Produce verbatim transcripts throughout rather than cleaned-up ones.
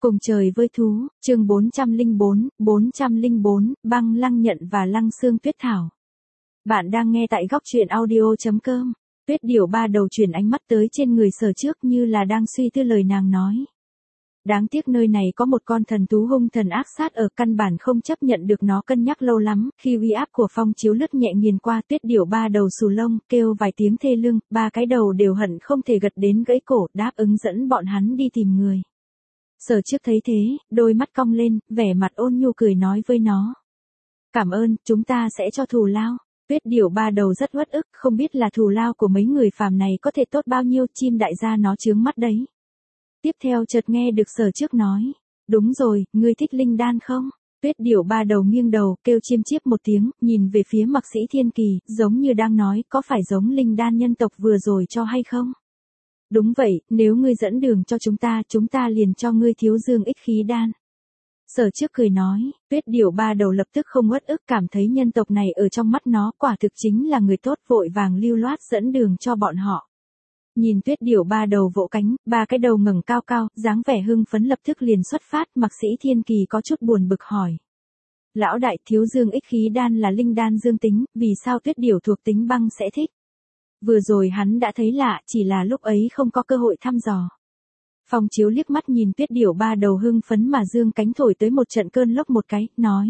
Cùng trời với thú, chương bốn trăm lẻ bốn, bốn trăm lẻ bốn, băng lăng nhận và lăng xương tuyết thảo. Bạn đang nghe tại góc truyện audio chấm com. Tuyết điểu ba đầu chuyển ánh mắt tới trên người Sở Trước như là đang suy tư lời nàng nói. Đáng tiếc nơi này có một con thần thú hung thần ác sát ở, căn bản không chấp nhận được nó cân nhắc lâu lắm. Khi uy áp của phong chiếu lướt nhẹ nghiền qua, tuyết điểu ba đầu xù lông, kêu vài tiếng thê lương, ba cái đầu đều hận không thể gật đến gãy cổ, đáp ứng dẫn bọn hắn đi tìm người. Sở Trước thấy thế, đôi mắt cong lên, vẻ mặt ôn nhu cười nói với nó. Cảm ơn, chúng ta sẽ cho thù lao. Tuyết điểu ba đầu rất uất ức, không biết là thù lao của mấy người phàm này có thể tốt bao nhiêu, chim đại gia nó chướng mắt đấy. Tiếp theo chợt nghe được Sở Trước nói. Đúng rồi, ngươi thích linh đan không? Tuyết điểu ba đầu nghiêng đầu, kêu chiêm chiếp một tiếng, nhìn về phía Mạc Sĩ Thiên Kỳ, giống như đang nói, có phải giống linh đan nhân tộc vừa rồi cho hay không? Đúng vậy, nếu ngươi dẫn đường cho chúng ta, chúng ta liền cho ngươi thiếu dương ích khí đan. Sở Trước cười nói, tuyết điểu ba đầu lập tức không uất ức, cảm thấy nhân tộc này ở trong mắt nó quả thực chính là người tốt, vội vàng lưu loát dẫn đường cho bọn họ. Nhìn tuyết điểu ba đầu vỗ cánh, ba cái đầu ngẩng cao cao, dáng vẻ hưng phấn lập tức liền xuất phát. Mạc Sĩ Thiên Kỳ có chút buồn bực hỏi. Lão đại, thiếu dương ích khí đan là linh đan dương tính, vì sao tuyết điểu thuộc tính băng sẽ thích? Vừa rồi hắn đã thấy lạ, chỉ là lúc ấy không có cơ hội thăm dò. Phong Chiếu liếc mắt nhìn tuyết điểu ba đầu hưng phấn mà dương cánh thổi tới một trận cơn lốc một cái, nói.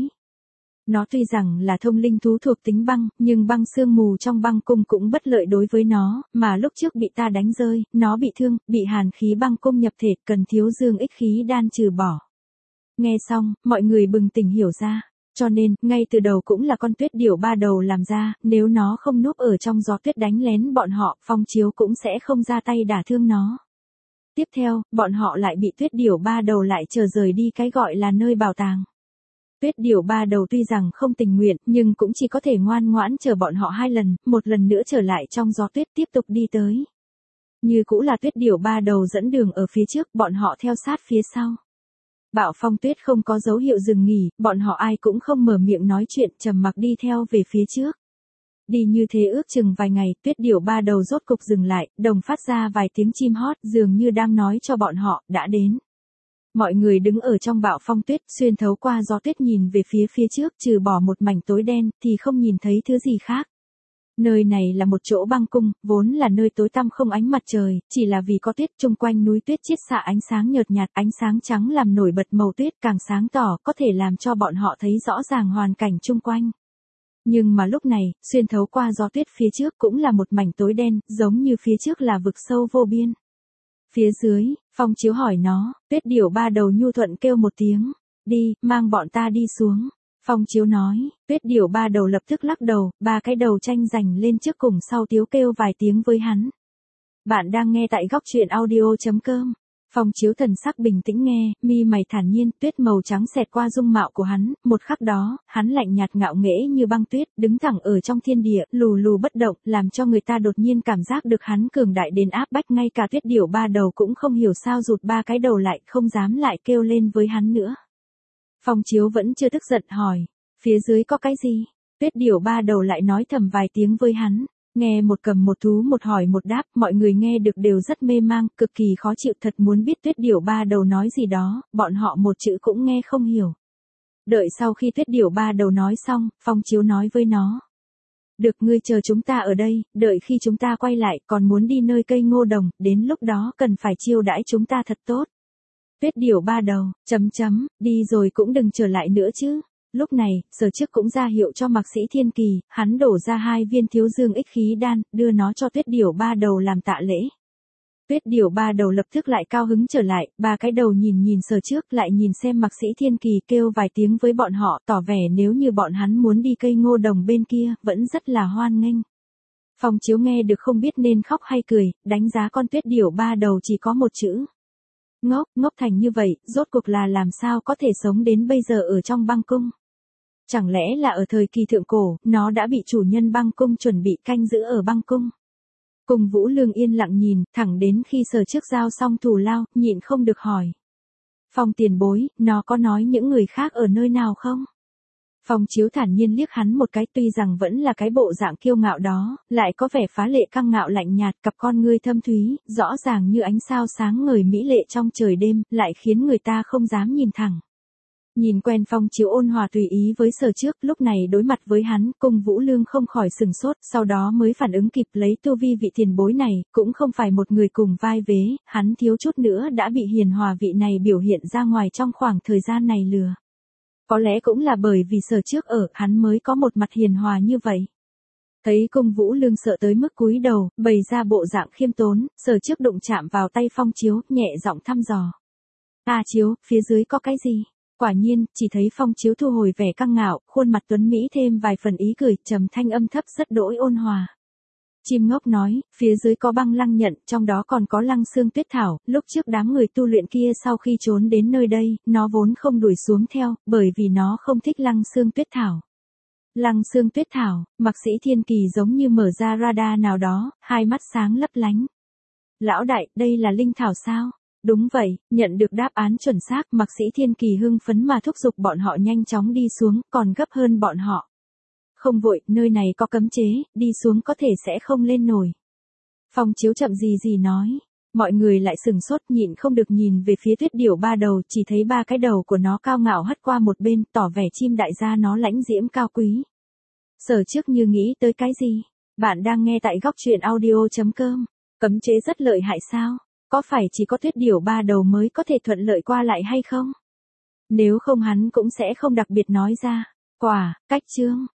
Nó tuy rằng là thông linh thú thuộc tính băng, nhưng băng sương mù trong băng cung cũng bất lợi đối với nó, mà lúc trước bị ta đánh rơi, nó bị thương, bị hàn khí băng cung nhập thể, cần thiếu dương ích khí đan trừ bỏ. Nghe xong, mọi người bừng tỉnh hiểu ra. Cho nên, ngay từ đầu cũng là con tuyết điểu ba đầu làm ra, nếu nó không núp ở trong gió tuyết đánh lén bọn họ, Phong Chiếu cũng sẽ không ra tay đả thương nó. Tiếp theo, bọn họ lại bị tuyết điểu ba đầu lại chờ rời đi cái gọi là nơi bảo tàng. Tuyết điểu ba đầu tuy rằng không tình nguyện, nhưng cũng chỉ có thể ngoan ngoãn chờ bọn họ hai lần, một lần nữa trở lại trong gió tuyết tiếp tục đi tới. Như cũ là tuyết điểu ba đầu dẫn đường ở phía trước, bọn họ theo sát phía sau. Bão phong tuyết không có dấu hiệu dừng nghỉ, bọn họ ai cũng không mở miệng nói chuyện, trầm mặc đi theo về phía trước. Đi như thế ước chừng vài ngày, tuyết điểu ba đầu rốt cục dừng lại, đồng phát ra vài tiếng chim hót, dường như đang nói cho bọn họ, đã đến. Mọi người đứng ở trong bão phong tuyết, xuyên thấu qua gió tuyết nhìn về phía phía trước, trừ bỏ một mảnh tối đen, thì không nhìn thấy thứ gì khác. Nơi này là một chỗ băng cung, vốn là nơi tối tăm không ánh mặt trời, chỉ là vì có tuyết, chung quanh núi tuyết chiết xạ ánh sáng nhợt nhạt, ánh sáng trắng làm nổi bật màu tuyết càng sáng tỏ, có thể làm cho bọn họ thấy rõ ràng hoàn cảnh chung quanh. Nhưng mà lúc này, xuyên thấu qua gió tuyết phía trước cũng là một mảnh tối đen, giống như phía trước là vực sâu vô biên. Phía dưới, Phong Chiếu hỏi nó, tuyết điểu ba đầu nhu thuận kêu một tiếng, đi, mang bọn ta đi xuống. Phong Chiếu nói, tuyết điểu ba đầu lập tức lắc đầu, ba cái đầu tranh giành lên trước cùng sau tiếu kêu vài tiếng với hắn. Bạn đang nghe tại góc truyện audio chấm com. Phong Chiếu thần sắc bình tĩnh nghe, mi mày thản nhiên, tuyết màu trắng xẹt qua dung mạo của hắn, một khắc đó, hắn lạnh nhạt ngạo nghễ như băng tuyết, đứng thẳng ở trong thiên địa, lù lù bất động, làm cho người ta đột nhiên cảm giác được hắn cường đại đến áp bách, ngay cả tuyết điểu ba đầu cũng không hiểu sao rụt ba cái đầu lại, không dám lại kêu lên với hắn nữa. Phong Chiếu vẫn chưa tức giận hỏi, phía dưới có cái gì? Tuyết điểu ba đầu lại nói thầm vài tiếng với hắn. Nghe một cầm một thú một hỏi một đáp, mọi người nghe được đều rất mê mang, cực kỳ khó chịu, thật muốn biết tuyết điểu ba đầu nói gì đó, bọn họ một chữ cũng nghe không hiểu. Đợi sau khi tuyết điểu ba đầu nói xong, Phong Chiếu nói với nó. Được, ngươi chờ chúng ta ở đây, đợi khi chúng ta quay lại, còn muốn đi nơi cây ngô đồng, đến lúc đó cần phải chiêu đãi chúng ta thật tốt. Tuyết điểu ba đầu, chấm chấm, đi rồi cũng đừng trở lại nữa chứ. Lúc này, Sở Trước cũng ra hiệu cho Mạc Sĩ Thiên Kỳ, hắn đổ ra hai viên thiếu dương ích khí đan, đưa nó cho tuyết điểu ba đầu làm tạ lễ. Tuyết điểu ba đầu lập tức lại cao hứng trở lại, ba cái đầu nhìn nhìn Sở Trước, lại nhìn xem Mạc Sĩ Thiên Kỳ, kêu vài tiếng với bọn họ, tỏ vẻ nếu như bọn hắn muốn đi cây ngô đồng bên kia, vẫn rất là hoan nghênh. Phong Chiếu nghe được không biết nên khóc hay cười, đánh giá con tuyết điểu ba đầu chỉ có một chữ. Ngốc, ngốc thành như vậy, rốt cuộc là làm sao có thể sống đến bây giờ ở trong băng cung. Chẳng lẽ là ở thời kỳ thượng cổ, nó đã bị chủ nhân băng cung chuẩn bị canh giữ ở băng cung. Cùng Vũ Lương yên lặng nhìn, thẳng đến khi Sở Trước giao xong thù lao, nhịn không được hỏi. Phong tiền bối, nó có nói những người khác ở nơi nào không? Phong Chiếu thản nhiên liếc hắn một cái, tuy rằng vẫn là cái bộ dạng kiêu ngạo đó, lại có vẻ phá lệ căng ngạo lạnh nhạt, cặp con ngươi thâm thúy, rõ ràng như ánh sao sáng ngời mỹ lệ trong trời đêm, lại khiến người ta không dám nhìn thẳng. Nhìn quen Phong Chiếu ôn hòa tùy ý với Sở Trước, lúc này đối mặt với hắn, Cung Vũ Lương không khỏi sừng sốt, sau đó mới phản ứng kịp, lấy tu vi vị tiền bối này, cũng không phải một người cùng vai vế, hắn thiếu chút nữa đã bị hiền hòa vị này biểu hiện ra ngoài trong khoảng thời gian này lừa. Có lẽ cũng là bởi vì Sở Trước ở, hắn mới có một mặt hiền hòa như vậy. Thấy Cung Vũ Lương sợ tới mức cúi đầu, bày ra bộ dạng khiêm tốn, Sở Trước đụng chạm vào tay Phong Chiếu, nhẹ giọng thăm dò. "A Chiếu, phía dưới có cái gì?" Quả nhiên, chỉ thấy Phong Chiếu thu hồi vẻ căng ngạo, khuôn mặt tuấn mỹ thêm vài phần ý cười, trầm thanh âm thấp rất đỗi ôn hòa. Chim ngốc nói, phía dưới có băng lăng nhận, trong đó còn có lăng xương tuyết thảo, lúc trước đám người tu luyện kia sau khi trốn đến nơi đây, nó vốn không đuổi xuống theo, bởi vì nó không thích lăng xương tuyết thảo. Lăng xương tuyết thảo, Mạc Sĩ Thiên Kỳ giống như mở ra radar nào đó, hai mắt sáng lấp lánh. Lão đại, đây là linh thảo sao? Đúng vậy, nhận được đáp án chuẩn xác, Mạc Sĩ Thiên Kỳ hưng phấn mà thúc giục bọn họ nhanh chóng đi xuống, còn gấp hơn bọn họ. Không vội, nơi này có cấm chế, đi xuống có thể sẽ không lên nổi. Phong Chiếu chậm gì gì nói. Mọi người lại sừng sốt, nhịn không được nhìn về phía tuyết điểu ba đầu, chỉ thấy ba cái đầu của nó cao ngạo hất qua một bên, tỏ vẻ chim đại gia nó lãnh diễm cao quý. Sở Trước như nghĩ tới cái gì? Bạn đang nghe tại góc truyện audio chấm com. Cấm chế rất lợi hại sao? Có phải chỉ có tuyết điểu ba đầu mới có thể thuận lợi qua lại hay không? Nếu không hắn cũng sẽ không đặc biệt nói ra. Quả, cách chương.